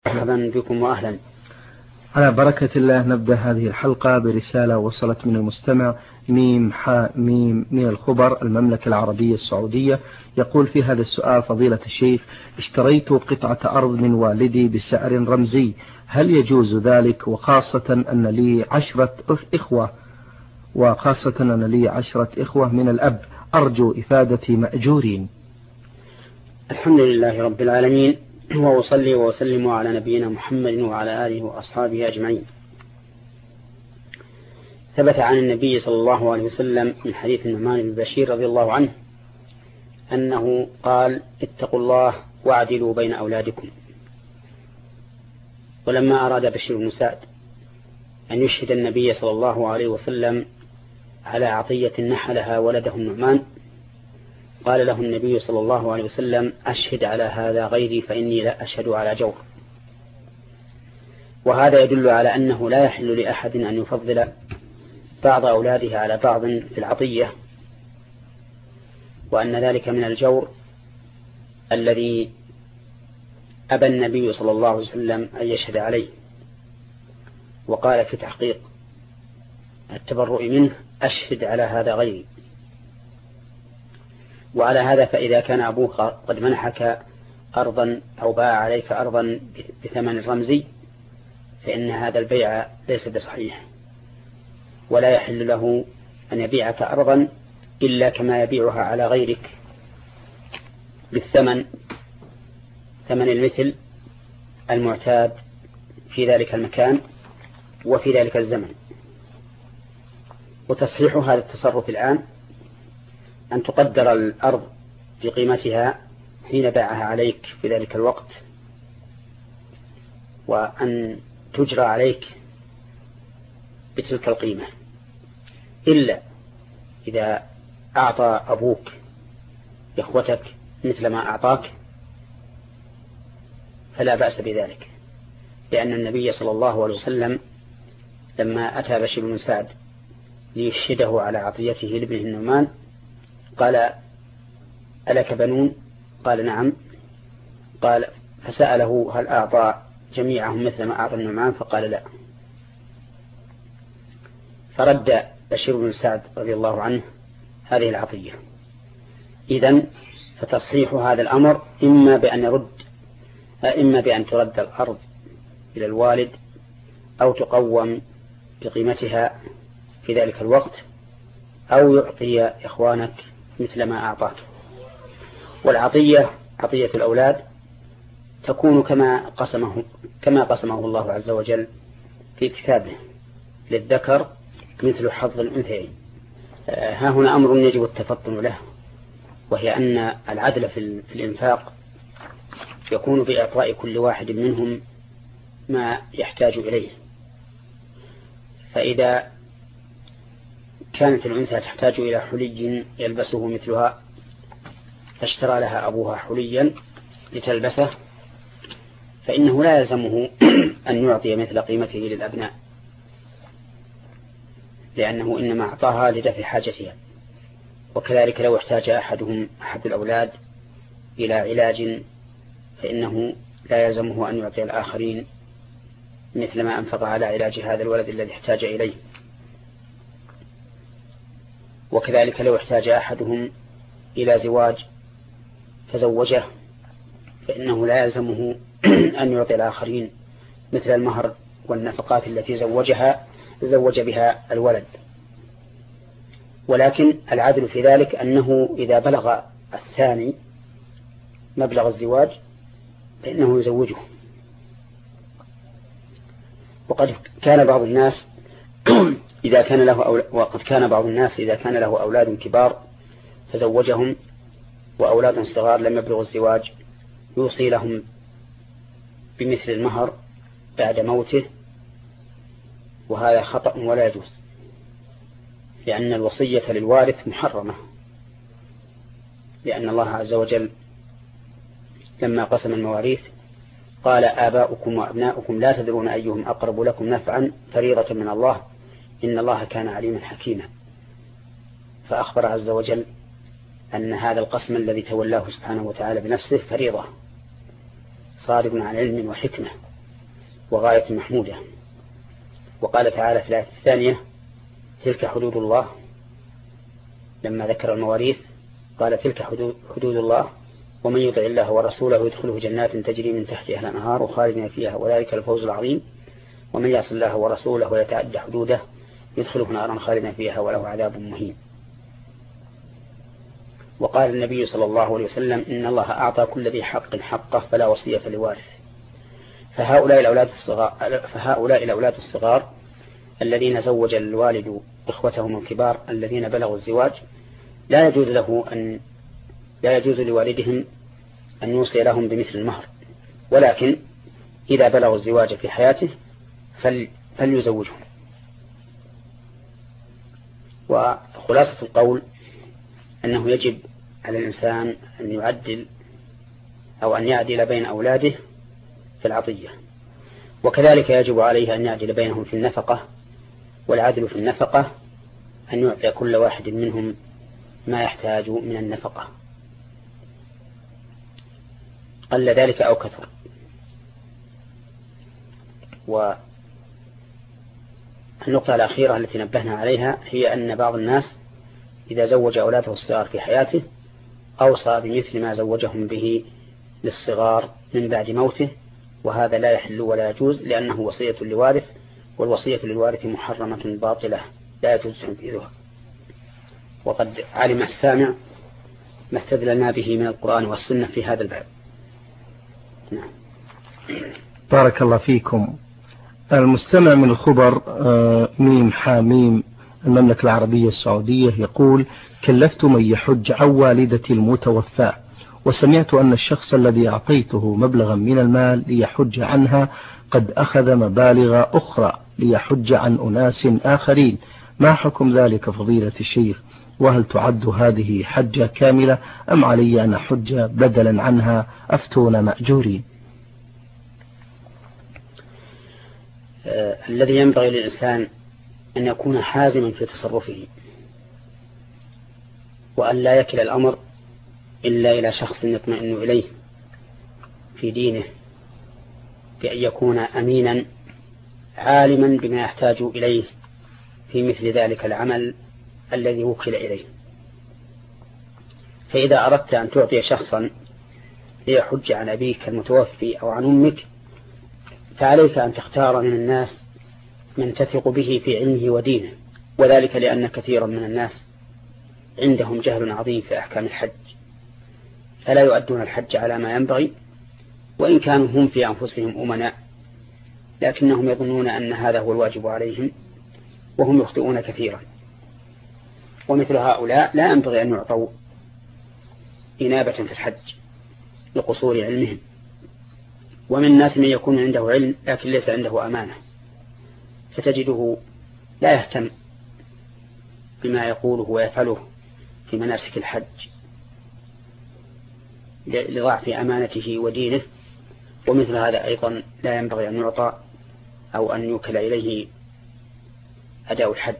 مرحبا بكم وأهلا. على بركة الله نبدأ هذه الحلقة برسالة وصلت من المستمع ميم حاء ميم من الخبر المملكة العربية السعودية. يقول في هذا السؤال: فضيلة الشيخ، اشتريت قطعة أرض من والدي بسعر رمزي، هل يجوز ذلك؟ وخاصة أن لي 10 إخوة من الأب، أرجو إفادة مأجورين. الحمد لله رب العالمين، وأصلي وأسلم على نبينا محمد وعلى آله وأصحابه أجمعين. ثبت عن النبي صلى الله عليه وسلم من حديث النعمان بن بشير رضي الله عنه أنه قال: اتقوا الله واعدلوا بين أولادكم. ولما أراد بشير بن سعد أن يشهد النبي صلى الله عليه وسلم على عطية نحلها ولده النعمان، قال له النبي صلى الله عليه وسلم: أشهد على هذا غيري فإني لا أشهد على جور. وهذا يدل على أنه لا يحل لأحد أن يفضل بعض أولاده على بعض في العطية، وأن ذلك من الجور الذي أبى النبي صلى الله عليه وسلم أن يشهد عليه، وقال في تحقيق التبرؤ منه: أشهد على هذا غيري. وعلى هذا فإذا كان أبوك قد منحك أرضا أو باع عليك أرضا بثمن رمزي فإن هذا البيع ليس بصحيح، ولا يحل له أن يبيعك أرضا إلا كما يبيعها على غيرك بالثمن، ثمن المثل المعتاد في ذلك المكان وفي ذلك الزمن. وتصحيح هذا التصرف الآن أن تقدر الأرض بقيمتها حين باعها عليك في ذلك الوقت، وأن تجرى عليك بتلك القيمة، إلا إذا أعطى أبوك إخوتك مثل ما أعطاك فلا بأس بذلك، لأن النبي صلى الله عليه وسلم لما أتى بشير بن سعد ليشهده على عطيته لابنه النعمان قال: ألك بنون؟ قال: نعم. قال: فسأله: هل أعطى جميعهم مثل ما أعطى النعمان؟ فقال: لا. فرد بشير بن سعد رضي الله عنه هذه العطية. إذن فتصحيح هذا الأمر إما بأن ترد الأرض إلى الوالد أو تقوم بقيمتها في ذلك الوقت، أو يعطي إخوانك مثل ما أعطاك. والعطية عطية الأولاد تكون كما قسمه الله عز وجل في كتابه: للذكر مثل حظ الأنثيين. ها هنا أمر يجب التفطن له، وهي أن العدل في الإنفاق يكون بإعطاء كل واحد منهم ما يحتاج إليه. فإذا كانت الأنثى تحتاج إلى حلي يلبسه مثلها فاشترى لها أبوها حليا لتلبسه، فإنه لا يلزمه أن يعطي مثل قيمته للأبناء، لأنه إنما أعطاها لدفع حاجتها. وكذلك لو احتاج أحد الأولاد إلى علاج فإنه لا يلزمه أن يعطي الآخرين مثل ما أنفق على علاج هذا الولد الذي احتاج إليه. وكذلك لو احتاج أحدهم إلى زواج فزوجه فإنه لا يلزمه أن يعطي الآخرين مثل المهر والنفقات التي زوج بها الولد. ولكن العدل في ذلك أنه إذا بلغ الثاني مبلغ الزواج فإنه يزوجه. وقد كان بعض الناس إذا كان له أولاد كبار فزوجهم، وأولاد صغار لم يبلغوا الزواج يوصي لهم بمثل المهر بعد موته، وهذا خطأ ولا يجوز، لأن الوصية للوارث محرمة، لأن الله عز وجل لما قسم المواريث قال: آباؤكم وأبناؤكم لا تدرون أيهم أقرب لكم نفعا فريضة من الله إن الله كان عليما حكيما. فأخبر عز وجل أن هذا القسم الذي تولاه سبحانه وتعالى بنفسه فريضة صادق عن علم وحكمة، وغاية محمودة. وقال تعالى في الآية الثانية تلك حدود الله، لما ذكر المواريث قال تلك حدود الله ومن يطع الله ورسوله يدخله جنات تجري من تحتها الأنهار وخالدين فيها وذلك الفوز العظيم ومن يعص الله ورسوله ويتعدى حدوده يدخله نارا خالدا فيها وله عذاب مهين. وقال النبي صلى الله عليه وسلم إن الله أعطى كل ذي حق حقه فلا وصية لوارث. فهؤلاء الأولاد الصغار الذين زوج الوالد إخوتهم الكبار الذين بلغوا الزواج لا يجوز لوالدهم أن يوصي لهم بمثل المهر، ولكن إذا بلغوا الزواج في حياته فليزوجهم. وخلاصة القول أنه يجب على الإنسان أن يعدل أو أن يعدل بين أولاده في العطية، وكذلك يجب عليه أن يعدل بينهم في النفقة. والعدل في النفقة أن يعطي كل واحد منهم ما يحتاج من النفقة قل ذلك أو كثر. والنقطة الأخيرة التي نبهنا عليها هي أن بعض الناس إذا زوج أولاده الصغار في حياته أوصى بمثل ما زوجهم به للصغار من بعد موته، وهذا لا يحل ولا يجوز لأنه وصية لوارث، والوصية للوارث محرمة باطلة لا يجوز تنفيذها. وقد علم السامع ما استدللنا به من القرآن والسنة في هذا الباب. نعم. بارك الله فيكم. المستمع من الخبر ميم حاميم المملكة العربية السعودية يقول كلفت من يحج عن والدتي المتوفاة، وسمعت أن الشخص الذي أعطيته مبلغا من المال ليحج عنها قد أخذ مبالغ أخرى ليحج عن أناس آخرين، ما حكم ذلك فضيلة الشيخ؟ وهل تعد هذه حجة كاملة أم علي أن أحج بدلا عنها؟ أفتون مأجورين. الذي ينبغي للإنسان أن يكون حازما في تصرفه، وأن لا يكل الأمر إلا إلى شخص يطمئن إليه في دينه، بأن يكون أمينا عالما بما يحتاج إليه في مثل ذلك العمل الذي وكل إليه. فإذا أردت أن تعطي شخصا ليحج عن أبيك المتوفي أو عن أمك فعليك أن تختار من الناس من تثق به في علمه ودينه، وذلك لأن كثيرا من الناس عندهم جهل عظيم في أحكام الحج، فلا يؤدون الحج على ما ينبغي، وإن كانوا هم في أنفسهم أمناء لكنهم يظنون أن هذا هو الواجب عليهم وهم يخطئون كثيرا. ومثل هؤلاء لا ينبغي أن يعطوا إنابة في الحج لقصور علمهم. ومن الناس من يكون عنده علم لكن ليس عنده أمانة، فتجده لا يهتم بما يقوله ويفعله في مناسك الحج لضعف أمانته ودينه، ومثل هذا أيضا لا ينبغي أن يعطى أو أن يوكل إليه أداء الحج.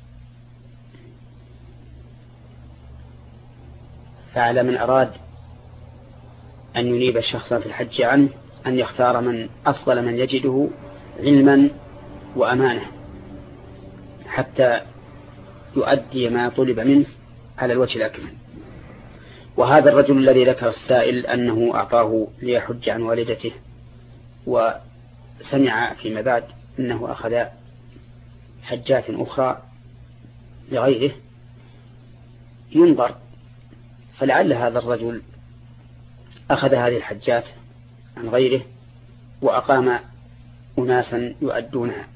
فعلى من أراد أن ينيب الشخص في الحج عنه أن يختار من أفضل من يجده علما وأمانة حتى يؤدي ما طلب منه على الوجه الأكمل. وهذا الرجل الذي ذكر السائل أنه أعطاه ليحج عن والدته وسمع فيما بعد أنه أخذ حجات أخرى لغيره، ينظر، فلعل هذا الرجل أخذ هذه الحجات عن غيره وأقام أناسا يؤدونها،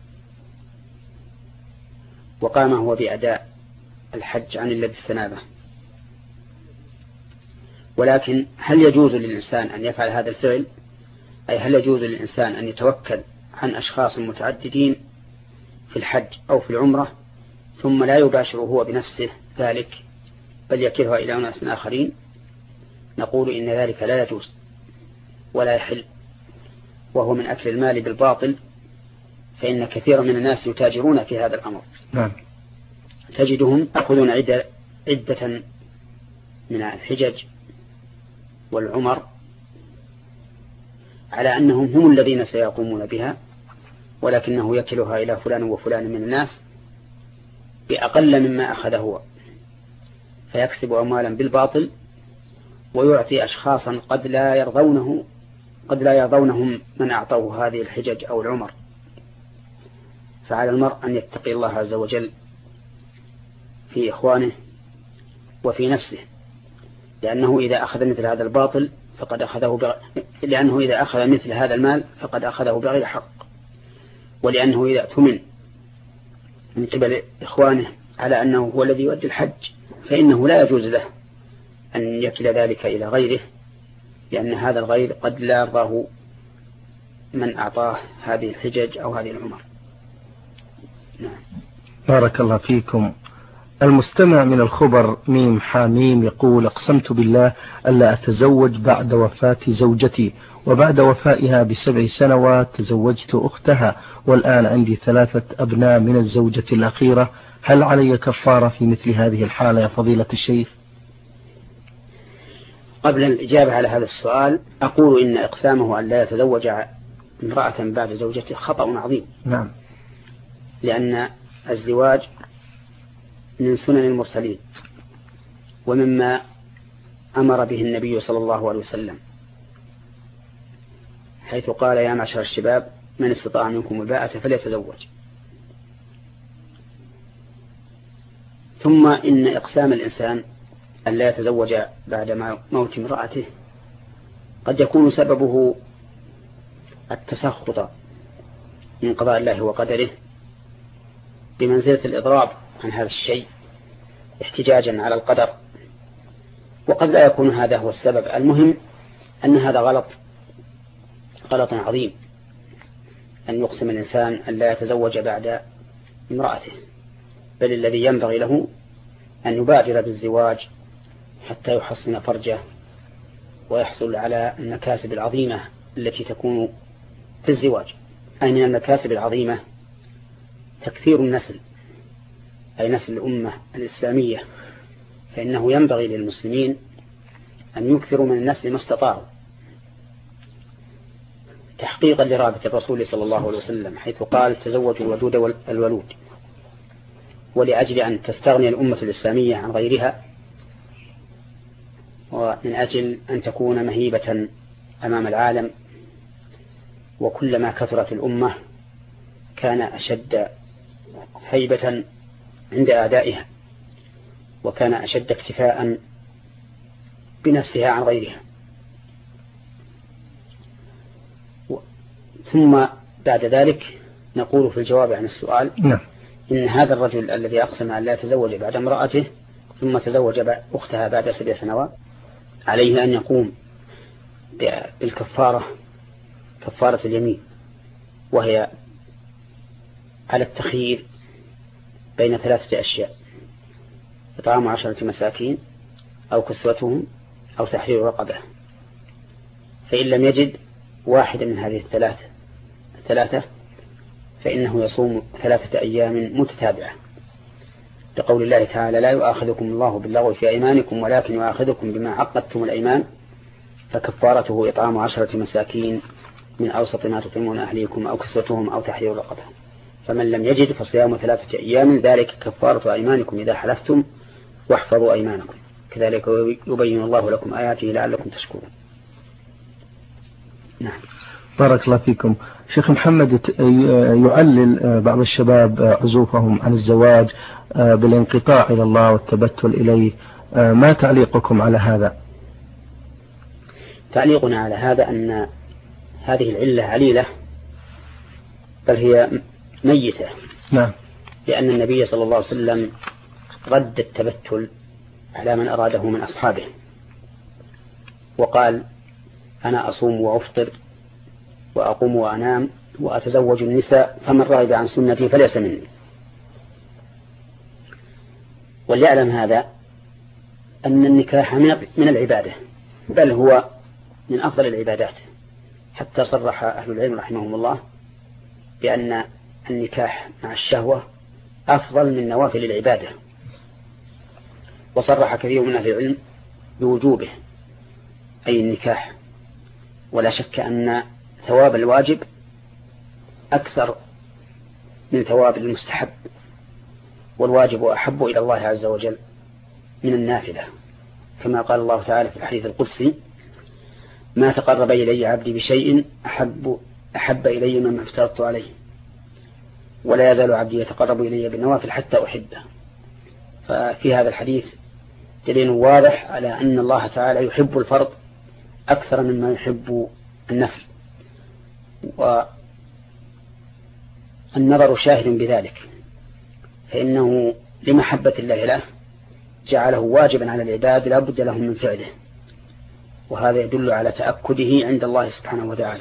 وقام هو بأداء الحج عن الذي استنابه. ولكن هل يجوز للإنسان أن يفعل هذا الفعل؟ أي هل يجوز للإنسان أن يتوكل عن أشخاص متعددين في الحج أو في العمرة ثم لا يباشر هو بنفسه ذلك بل يكلها إلى أناس آخرين؟ نقول إن ذلك لا يجوز ولا يحل، وهو من أكل المال بالباطل، فإن كثيرا من الناس يتاجرون في هذا الأمر. نعم. تجدهم يأخذون عدة من الحجج والعمر على أنهم هم الذين سيقومون بها، ولكنه يكلها إلى فلان وفلان من الناس بأقل مما أخذ هو، فيكسب أموالا بالباطل ويعطي أشخاصا قد لا يرضونهم من أعطوه هذه الحجج أو العمر. فعلى المرء أن يتقي الله عز وجل في إخوانه وفي نفسه، لأنه إذا أخذ مثل هذا الباطل لأنه إذا أخذ مثل هذا المال فقد أخذه بغير حق، ولأنه إذا اؤتمن من قبل إخوانه على أنه هو الذي يؤدي الحج فإنه لا يجوز له أن يكل ذلك إلى غيره، لأن هذا الغير قد لا يرضاه من أعطاه هذه الحجج أو هذه العمر. نعم. بارك الله فيكم. المستمع من الخبر ميم حاميم يقول: أقسمت بالله ألا أتزوج بعد وفاة زوجتي، وبعد وفائها ب7 سنوات تزوجت أختها، والآن عندي 3 أبناء من الزوجة الأخيرة، هل علي كفارة في مثل هذه الحالة يا فضيلة الشيخ؟ قبل الإجابة على هذا السؤال أقول إن إقسامه أن لا يتزوج امرأة بعد زوجته خطأ عظيم. نعم. لأن الزواج من سنن المرسلين ومما أمر به النبي صلى الله عليه وسلم، حيث قال: يا معشر الشباب من استطاع منكم الباءة فليتزوج. ثم إن إقسام الإنسان أن لا يتزوج بعد موت امرأته قد يكون سببه التسخط من قضاء الله وقدره بمنزلة الإضراب عن هذا الشيء احتجاجا على القدر، وقد لا يكون هذا هو السبب. المهم أن هذا غلط عظيم أن يقسم الإنسان أن لا يتزوج بعد امرأته، بل الذي ينبغي له أن يبادر بالزواج حتى يحصن فرجه ويحصل على المكاسب العظيمة التي تكون في الزواج. أي من المكاسب العظيمة تكثير النسل، أي نسل الأمة الإسلامية، فإنه ينبغي للمسلمين أن يكثروا من النسل ما استطاعوا، تحقيقا لرابط الرسول صلى الله عليه وسلم حيث قال: تزوجوا الودود والولود. ولأجل أن تستغني الأمة الإسلامية عن غيرها، ومن أجل أن تكون مهيبة أمام العالم، وكلما كثرت الأمة كان أشد هيبة عند أعدائها، وكان أشد اكتفاء بنفسها عن غيرها. ثم بعد ذلك نقول في الجواب عن السؤال: إن هذا الرجل الذي أقسم أن لا يتزوج بعد امرأته ثم تزوج أختها بعد 7 سنوات عليه أن يقوم بالكفارة، كفارة اليمين، وهي على التخيير بين 3 أشياء: إطعام 10 مساكين أو كسوتهم أو تحرير رقبة. فإن لم يجد واحد من هذه الثلاثة فإنه يصوم 3 أيام متتابعة، لقول الله تعالى: لا يؤاخذكم الله باللغو في أيمانكم ولكن يؤاخذكم بما عقدتم الأيمان، فكفارته إطعام 10 مساكين من أوسط ما تطعمون أهليكم أو كسوتهم أو تحرير رقبة. فمن لم يجد فصيام 3 أيام، ذلك كفارة أيمانكم إذا حلفتم واحفظوا أيمانكم، كذلك يبين الله لكم آياته لعلكم تشكرون. نعم. بارك الله فيكم. شيخ محمد، يعلل بعض الشباب عزوفهم عن الزواج بالانقطاع إلى الله والتبتل إليه، ما تعليقكم على هذا؟ تعليقنا على هذا أن هذه العلة عليلة، بل هي ميتة. نعم. لأن النبي صلى الله عليه وسلم رد التبتل على من أراده من أصحابه، وقال: أنا أصوم وأفطر وأقوم وأنام وأتزوج النساء، فمن رغب عن سنتي فليس مني. وليعلم هذا أن النكاح من العبادة، بل هو من أفضل العبادات، حتى صرح أهل العلم رحمهم الله بأن النكاح مع الشهوة أفضل من نوافل العبادة، وصرح كثير من أهل العلم بوجوبه، أي النكاح. ولا شك أن ثواب الواجب أكثر من ثواب المستحب، والواجب أحب إلى الله عز وجل من النافلة، كما قال الله تعالى في الحديث القدسي: ما تقرب إلي عبدي بشيء أحب إلي مما افترضت عليه، ولا يزال عبدي يتقرب إلي بالنوافل حتى أحبه. ففي هذا الحديث دليل واضح على أن الله تعالى يحب الفرض أكثر مما يحب النفل، والنظر شاهد بذلك، فإنه لمحبة الله له جعله واجبا على العباد لا بد لهم من فعله، وهذا يدل على تأكده عند الله سبحانه وتعالى.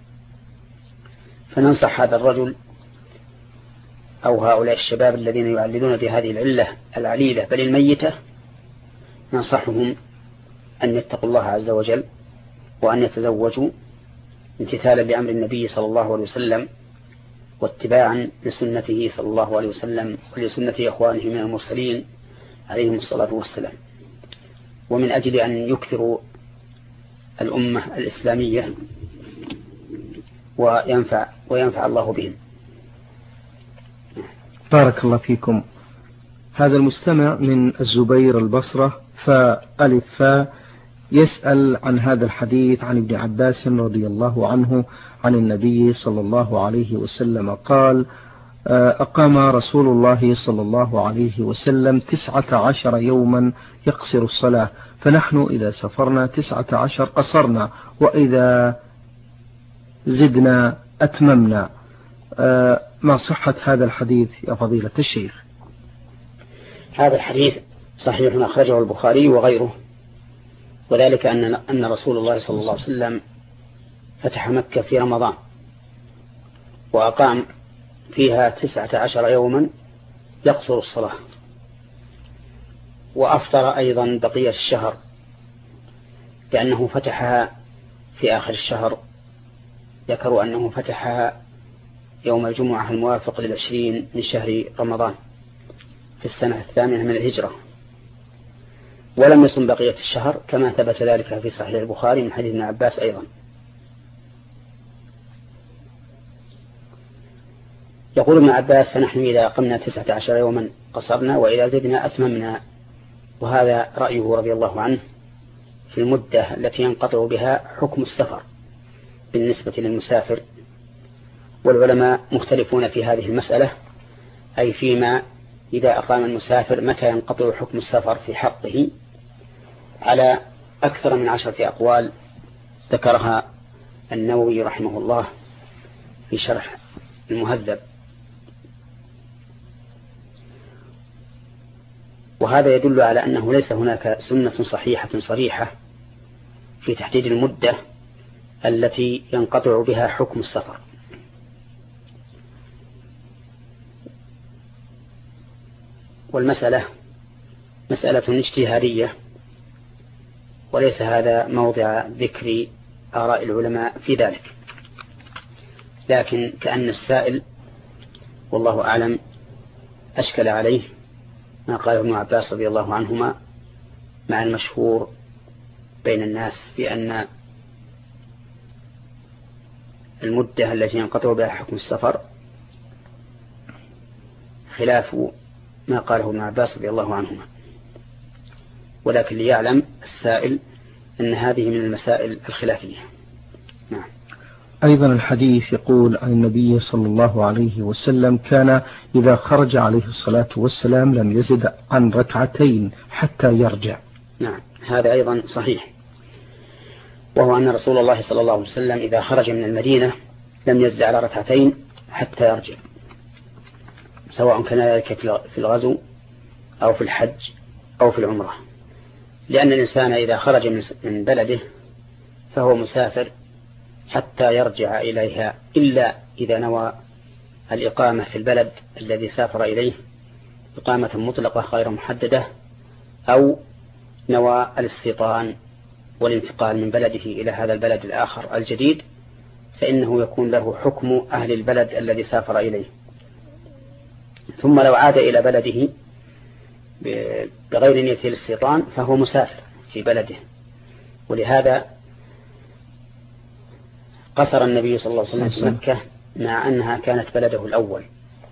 فننصح هذا الرجل أو هؤلاء الشباب الذين يعللون بهذه العلة العليلة بل الميتة، ننصحهم أن يتقوا الله عز وجل وأن يتزوجوا امتثالا لأمر النبي صلى الله عليه وسلم واتباعا لسنته صلى الله عليه وسلم ولسنة إخوانه من المرسلين عليهم الصلاة والسلام، ومن أجل أن يكثروا الأمة الإسلامية وينفع الله بهم. بارك الله فيكم. هذا المستمع من الزبير البصرة فألف فا يسأل عن هذا الحديث عن ابن عباس رضي الله عنه عن النبي صلى الله عليه وسلم قال: أقام رسول الله صلى الله عليه وسلم 19 يوما يقصر الصلاة، فنحن إذا سفرنا 19 قصرنا، وإذا زدنا أتممنا. ما صحة هذا الحديث يا فضيلة الشيخ؟ هذا الحديث صحيح أخرجه البخاري وغيره، وذلك أن رسول الله صلى الله عليه وسلم فتح مكة في رمضان وأقام فيها 19 يوما يقصر الصلاة، وأفطر أيضا بقية الشهر، لأنه فتحها في آخر الشهر. ذكروا أنه فتحها يوم الجمعة الموافق ل20 من شهر رمضان في السنة 8 من الهجرة، ولم يصم بقية الشهر كما ثبت ذلك في صحيح البخاري من حديث ابن عباس أيضا. يقول ابن عباس: فنحن إذا قمنا 19 يوما قصرنا، وإذا زدنا أتممنا. وهذا رأيه رضي الله عنه في المدة التي ينقطع بها حكم السفر بالنسبة للمسافر، والعلماء مختلفون في هذه المسألة، أي فيما إذا أقام المسافر متى ينقطع حكم السفر في حقه، على أكثر من 10 أقوال ذكرها النووي رحمه الله في شرح المهذب. وهذا يدل على أنه ليس هناك سنة صحيحة صريحة في تحديد المدة التي ينقطع بها حكم السفر. والمسألة مسألة اجتهادية، وليس هذا موضع ذكر آراء العلماء في ذلك، لكن كأن السائل والله أعلم أشكل عليه ما قال ابن عباس رضي الله عنهما مع المشهور بين الناس في أن المدة التي ينقطع بها حكم السفر خلاف ما قاله ابن عباس رضي الله عنهما، ولكن ليعلم السائل أن هذه من المسائل الخلافية. نعم. أيضا الحديث يقول عن النبي صلى الله عليه وسلم: كان إذا خرج عليه الصلاة والسلام لم يزد عن 2 حتى يرجع. نعم، هذا أيضا صحيح، وهو أن رسول الله صلى الله عليه وسلم إذا خرج من المدينة لم يزد على 2 حتى يرجع، سواء كان ذلك في الغزو أو في الحج أو في العمرة، لأن الإنسان إذا خرج من بلده فهو مسافر حتى يرجع إليها، إلا إذا نوى الإقامة في البلد الذي سافر إليه إقامة مطلقة غير محددة، أو نوى الاستيطان والانتقال من بلده إلى هذا البلد الآخر الجديد، فإنه يكون له حكم أهل البلد الذي سافر إليه. ثم لو عاد إلى بلده بغير نية الاستيطان فهو مسافر في بلده. ولهذا قصر النبي صلى الله عليه وسلم في مكة مع أنها كانت بلده الأول.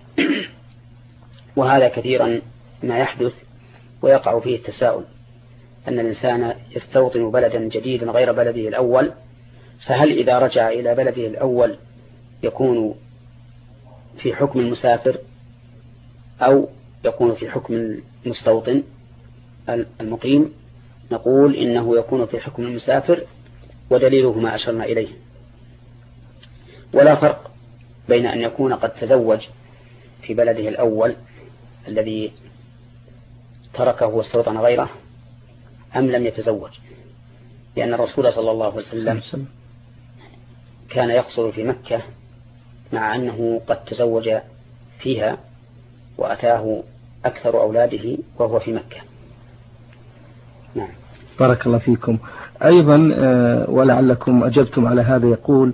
وهذا كثيرا ما يحدث ويقع فيه التساؤل، أن الإنسان يستوطن بلدا جديدا غير بلده الأول، فهل إذا رجع إلى بلده الأول يكون في حكم المسافر أو يكون في حكم المستوطن المقيم؟ نقول إنه يكون في حكم المسافر، ودليله ما أشرنا إليه. ولا فرق بين أن يكون قد تزوج في بلده الأول الذي تركه واستوطن غيره أم لم يتزوج، لأن الرسول صلى الله عليه وسلم كان يقصر في مكة مع أنه قد تزوج فيها وأتاه أكثر أولاده وهو في مكة. نعم. بارك الله فيكم. أيضا ولعلكم أجبتم على هذا، يقول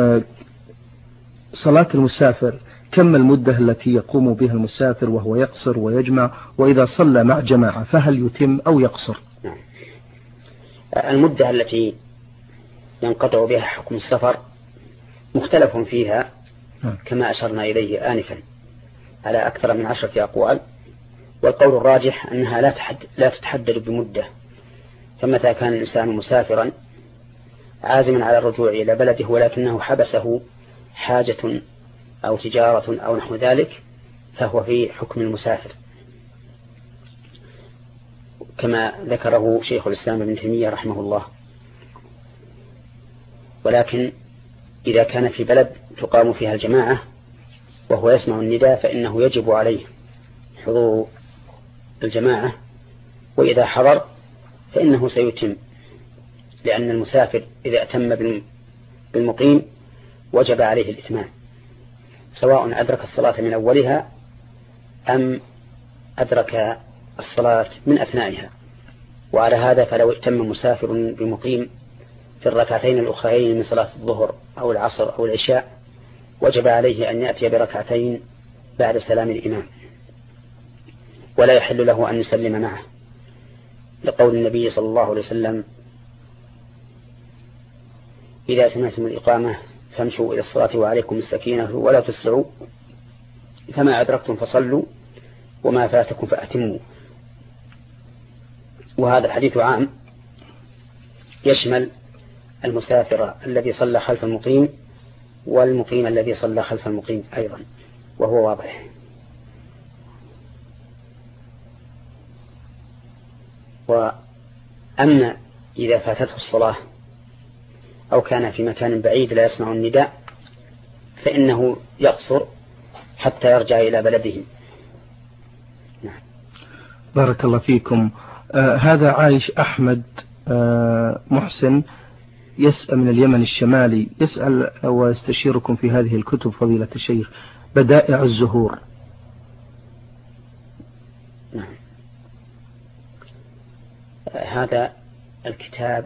صلاة المسافر كم المدة التي يقوم بها المسافر وهو يقصر ويجمع، وإذا صلى مع جماعة فهل يتم أو يقصر؟ نعم. المدة التي ينقطع بها حكم السفر مختلف فيها كما أشرنا إليه آنفا على أكثر من 10 أقوال، والقول الراجح أنها لا تتحدد بمدة. فمتى كان الإنسان مسافرا عازما على الرجوع إلى بلده ولكنه حبسه حاجة أو تجارة أو نحو ذلك فهو في حكم المسافر، كما ذكره شيخ الإسلام ابن تيمية رحمه الله. ولكن إذا كان في بلد تقام فيها الجماعة وهو يسمع النداء فإنه يجب عليه حضور الجماعة، وإذا حضر فإنه سيتم، لأن المسافر إذا أتم بالمقيم وجب عليه الإتمام، سواء أدرك الصلاة من أولها أم أدرك الصلاة من أثنائها. وعلى هذا فلو اتم مسافر بمقيم في الركعتين الأخرين من صلاة الظهر أو العصر أو العشاء وجب عليه أن يأتي بركعتين بعد سلام الإمام، ولا يحل له أن يسلم معه، لقول النبي صلى الله عليه وسلم: إذا سمعتم الإقامة فامشوا إلى الصلاة وعليكم السكينة ولا تسرعوا، فما أدركتم فصلوا وما فاتكم فأتموا. وهذا الحديث عام يشمل المسافر الذي صلى خلف المقيم والمقيم الذي صلى خلف المقيم أيضا، وهو واضح. وأما إذا فاتته الصلاة أو كان في مكان بعيد لا يسمع النداء فإنه يقصر حتى يرجع إلى بلده. نعم. بارك الله فيكم. هذا عايش أحمد محسن يسأل من اليمن الشمالي، يسأل ويستشيركم في هذه الكتب فضيلة الشيخ: بدائع الزهور. نعم. هذا الكتاب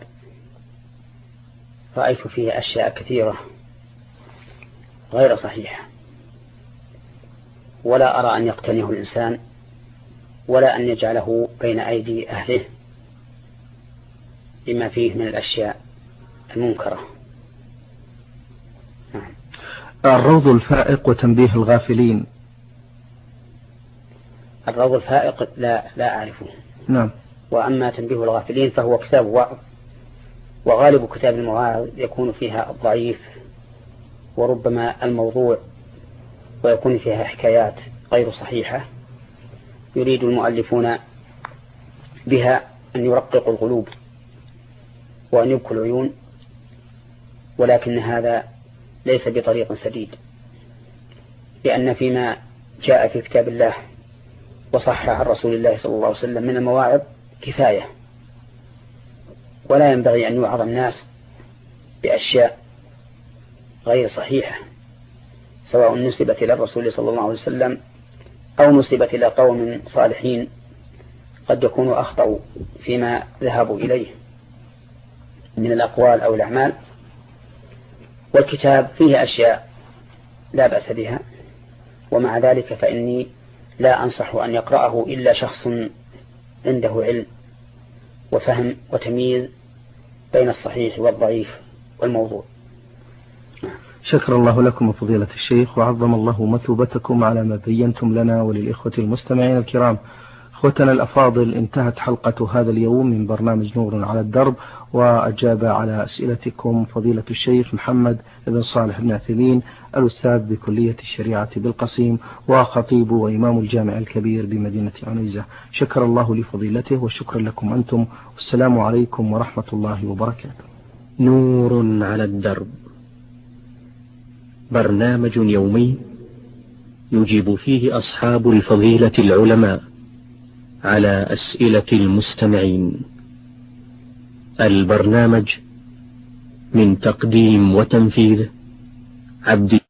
رأيت فيه أشياء كثيرة غير صحيحة، ولا أرى أن يقتنيه الإنسان ولا أن يجعله بين أيدي أهله لما فيه من الأشياء المنكرة. نعم. الروض الفائق وتنبيه الغافلين. الروض الفائق لا أعرفه. نعم. وأما تنبيه الغافلين فهو كتاب وعظ، وغالب كتاب المواعظ يكون فيها الضعيف وربما الموضوع، ويكون فيها حكايات غير صحيحة يريد المؤلفون بها أن يرققوا القلوب وأن يبكوا العيون، ولكن هذا ليس بطريق سديد، لأن فيما جاء في كتاب الله وصح عن رسول الله صلى الله عليه وسلم من المواعظ كفاية، ولا ينبغي أن يوعظ الناس بأشياء غير صحيحة سواء نسبت إلى الرسول صلى الله عليه وسلم أو نسبت إلى قوم صالحين قد يكونوا أخطأوا فيما ذهبوا إليه من الأقوال أو الأعمال. والكتاب فيه أشياء لا بأس بها، ومع ذلك فإني لا أنصح أن يقرأه إلا شخص عنده علم وفهم وتمييز بين الصحيح والضعيف والموضوع. شكر الله لكم فضيلة الشيخ، وعظم الله مثوبتكم على ما بينتم لنا وللإخوة المستمعين الكرام. أخوتنا الأفاضل، انتهت حلقة هذا اليوم من برنامج نور على الدرب، وأجاب على أسئلتكم فضيلة الشيخ محمد بن صالح بن عثيمين، الأستاذ بكلية الشريعة بالقصيم، وخطيب وإمام الجامع الكبير بمدينة عنيزة. شكر الله لفضيلته وشكرا لكم أنتم، والسلام عليكم ورحمة الله وبركاته. نور على الدرب، برنامج يومي يجيب فيه أصحاب الفضيلة العلماء على أسئلة المستمعين. البرنامج من تقديم وتنفيذ عبد